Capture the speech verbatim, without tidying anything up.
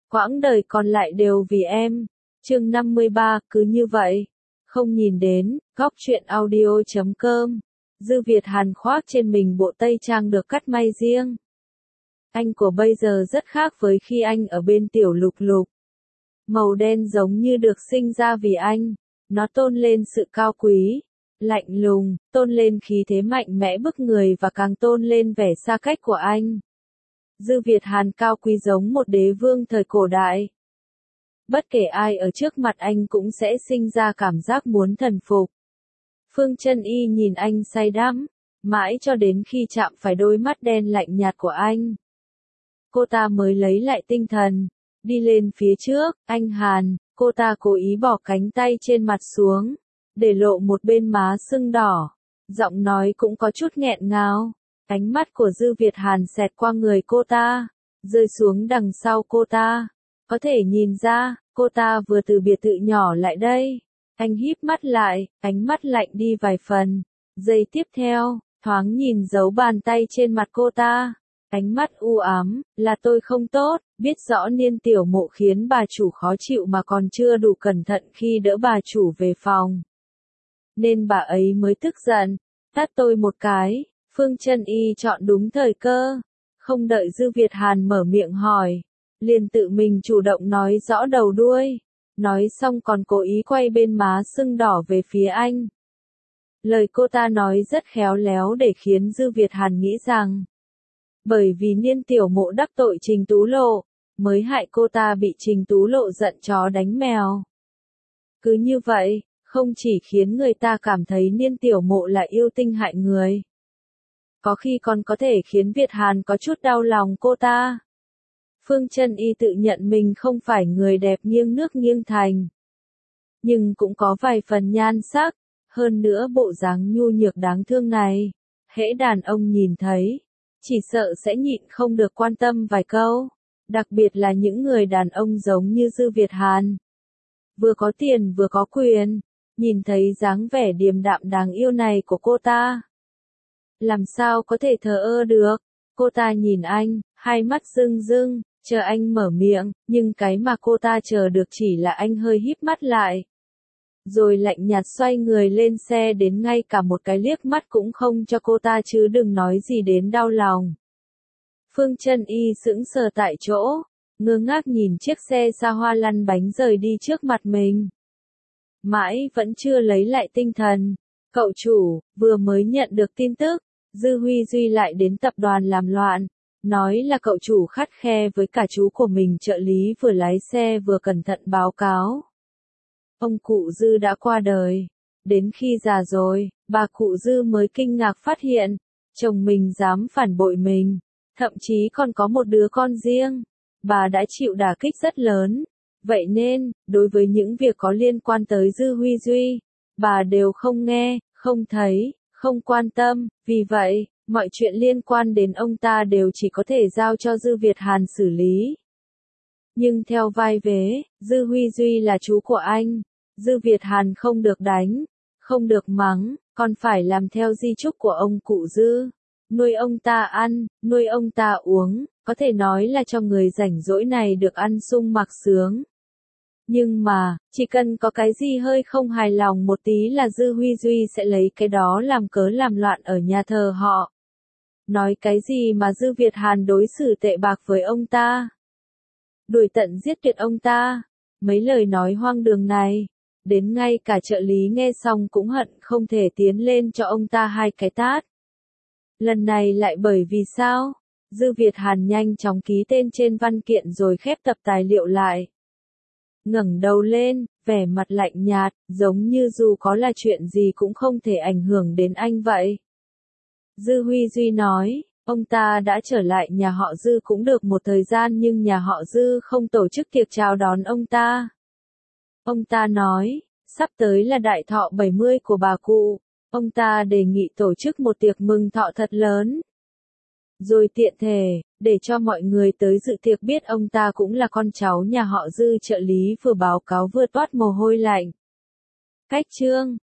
quãng đời còn lại đều vì em. Chương năm mươi ba, cứ như vậy. Không nhìn đến, góc truyện audio chấm com. Dư Việt Hàn khoác trên mình bộ tây trang được cắt may riêng. Anh của bây giờ rất khác với khi anh ở bên Tiểu Lục Lục. Màu đen giống như được sinh ra vì anh. Nó tôn lên sự cao quý, lạnh lùng, tôn lên khí thế mạnh mẽ bức người và càng tôn lên vẻ xa cách của anh. Dư Việt Hàn cao quý giống một đế vương thời cổ đại. Bất kể ai ở trước mặt anh cũng sẽ sinh ra cảm giác muốn thần phục. Phương Chân Y nhìn anh say đắm, mãi cho đến khi chạm phải đôi mắt đen lạnh nhạt của anh. Cô ta mới lấy lại tinh thần, đi lên phía trước. Anh Hàn, cô ta cố ý bỏ cánh tay trên mặt xuống, để lộ một bên má sưng đỏ. Giọng nói cũng có chút nghẹn ngào. Ánh mắt của Dư Việt Hàn xẹt qua người cô ta, rơi xuống đằng sau cô ta. Có thể nhìn ra, cô ta vừa từ biệt thự nhỏ lại đây. Anh híp mắt lại, ánh mắt lạnh đi vài phần. Giây tiếp theo, thoáng nhìn dấu bàn tay trên mặt cô ta. Ánh mắt u ám, là tôi không tốt, biết rõ Niên Tiểu Mộ khiến bà chủ khó chịu mà còn chưa đủ cẩn thận khi đỡ bà chủ về phòng. Nên bà ấy mới tức giận, tát tôi một cái. Phương Chân Y chọn đúng thời cơ, không đợi Dư Việt Hàn mở miệng hỏi, liền tự mình chủ động nói rõ đầu đuôi, nói xong còn cố ý quay bên má sưng đỏ về phía anh. Lời cô ta nói rất khéo léo để khiến Dư Việt Hàn nghĩ rằng, bởi vì Niên Tiểu Mộ đắc tội Trình Tú Lộ, mới hại cô ta bị Trình Tú Lộ giận chó đánh mèo. Cứ như vậy, không chỉ khiến người ta cảm thấy Niên Tiểu Mộ là yêu tinh hại người, có khi còn có thể khiến Việt Hàn có chút đau lòng cô ta. Phương Chân Y tự nhận mình không phải người đẹp nghiêng nước nghiêng thành, nhưng cũng có vài phần nhan sắc, hơn nữa bộ dáng nhu nhược đáng thương này, hễ đàn ông nhìn thấy, chỉ sợ sẽ nhịn không được quan tâm vài câu, đặc biệt là những người đàn ông giống như Dư Việt Hàn. Vừa có tiền vừa có quyền, nhìn thấy dáng vẻ điềm đạm đáng yêu này của cô ta, làm sao có thể thờ ơ được. Cô ta nhìn anh, hai mắt rưng rưng, chờ anh mở miệng, nhưng cái mà cô ta chờ được chỉ là anh hơi híp mắt lại. Rồi lạnh nhạt xoay người lên xe, đến ngay cả một cái liếc mắt cũng không cho cô ta chứ đừng nói gì đến đau lòng. Phương Chân Y sững sờ tại chỗ, ngơ ngác nhìn chiếc xe xa hoa lăn bánh rời đi trước mặt mình. Mãi vẫn chưa lấy lại tinh thần. Cậu chủ, vừa mới nhận được tin tức, Dư Huy Duy lại đến tập đoàn làm loạn, nói là cậu chủ khắt khe với cả chú của mình. Trợ lý vừa lái xe vừa cẩn thận báo cáo. Ông cụ Dư đã qua đời. Đến khi già rồi, bà cụ Dư mới kinh ngạc phát hiện, chồng mình dám phản bội mình, thậm chí còn có một đứa con riêng. Bà đã chịu đả kích rất lớn. Vậy nên, đối với những việc có liên quan tới Dư Huy Duy, bà đều không nghe, không thấy, không quan tâm. Vì vậy, mọi chuyện liên quan đến ông ta đều chỉ có thể giao cho Dư Việt Hàn xử lý. Nhưng theo vai vế, Dư Huy Duy là chú của anh. Dư Việt Hàn không được đánh, không được mắng, còn phải làm theo di chúc của ông cụ Dư. Nuôi ông ta ăn, nuôi ông ta uống, có thể nói là cho người rảnh rỗi này được ăn sung mặc sướng. Nhưng mà, chỉ cần có cái gì hơi không hài lòng một tí là Dư Huy Duy sẽ lấy cái đó làm cớ làm loạn ở nhà thờ họ. Nói cái gì mà Dư Việt Hàn đối xử tệ bạc với ông ta, đuổi tận giết tuyệt ông ta. Mấy lời nói hoang đường này, đến ngay cả trợ lý nghe xong cũng hận không thể tiến lên cho ông ta hai cái tát. Lần này lại bởi vì sao? Dư Việt Hàn nhanh chóng ký tên trên văn kiện rồi khép tập tài liệu lại. Ngẩng đầu lên, vẻ mặt lạnh nhạt, giống như dù có là chuyện gì cũng không thể ảnh hưởng đến anh vậy. Dư Huy Duy nói, ông ta đã trở lại nhà họ Dư cũng được một thời gian nhưng nhà họ Dư không tổ chức tiệc chào đón ông ta. Ông ta nói, sắp tới là đại thọ bảy mươi của bà cụ, ông ta đề nghị tổ chức một tiệc mừng thọ thật lớn. Rồi tiện thể, để cho mọi người tới dự tiệc biết ông ta cũng là con cháu nhà họ Dư. Trợ lý vừa báo cáo vừa toát mồ hôi lạnh. Cách chương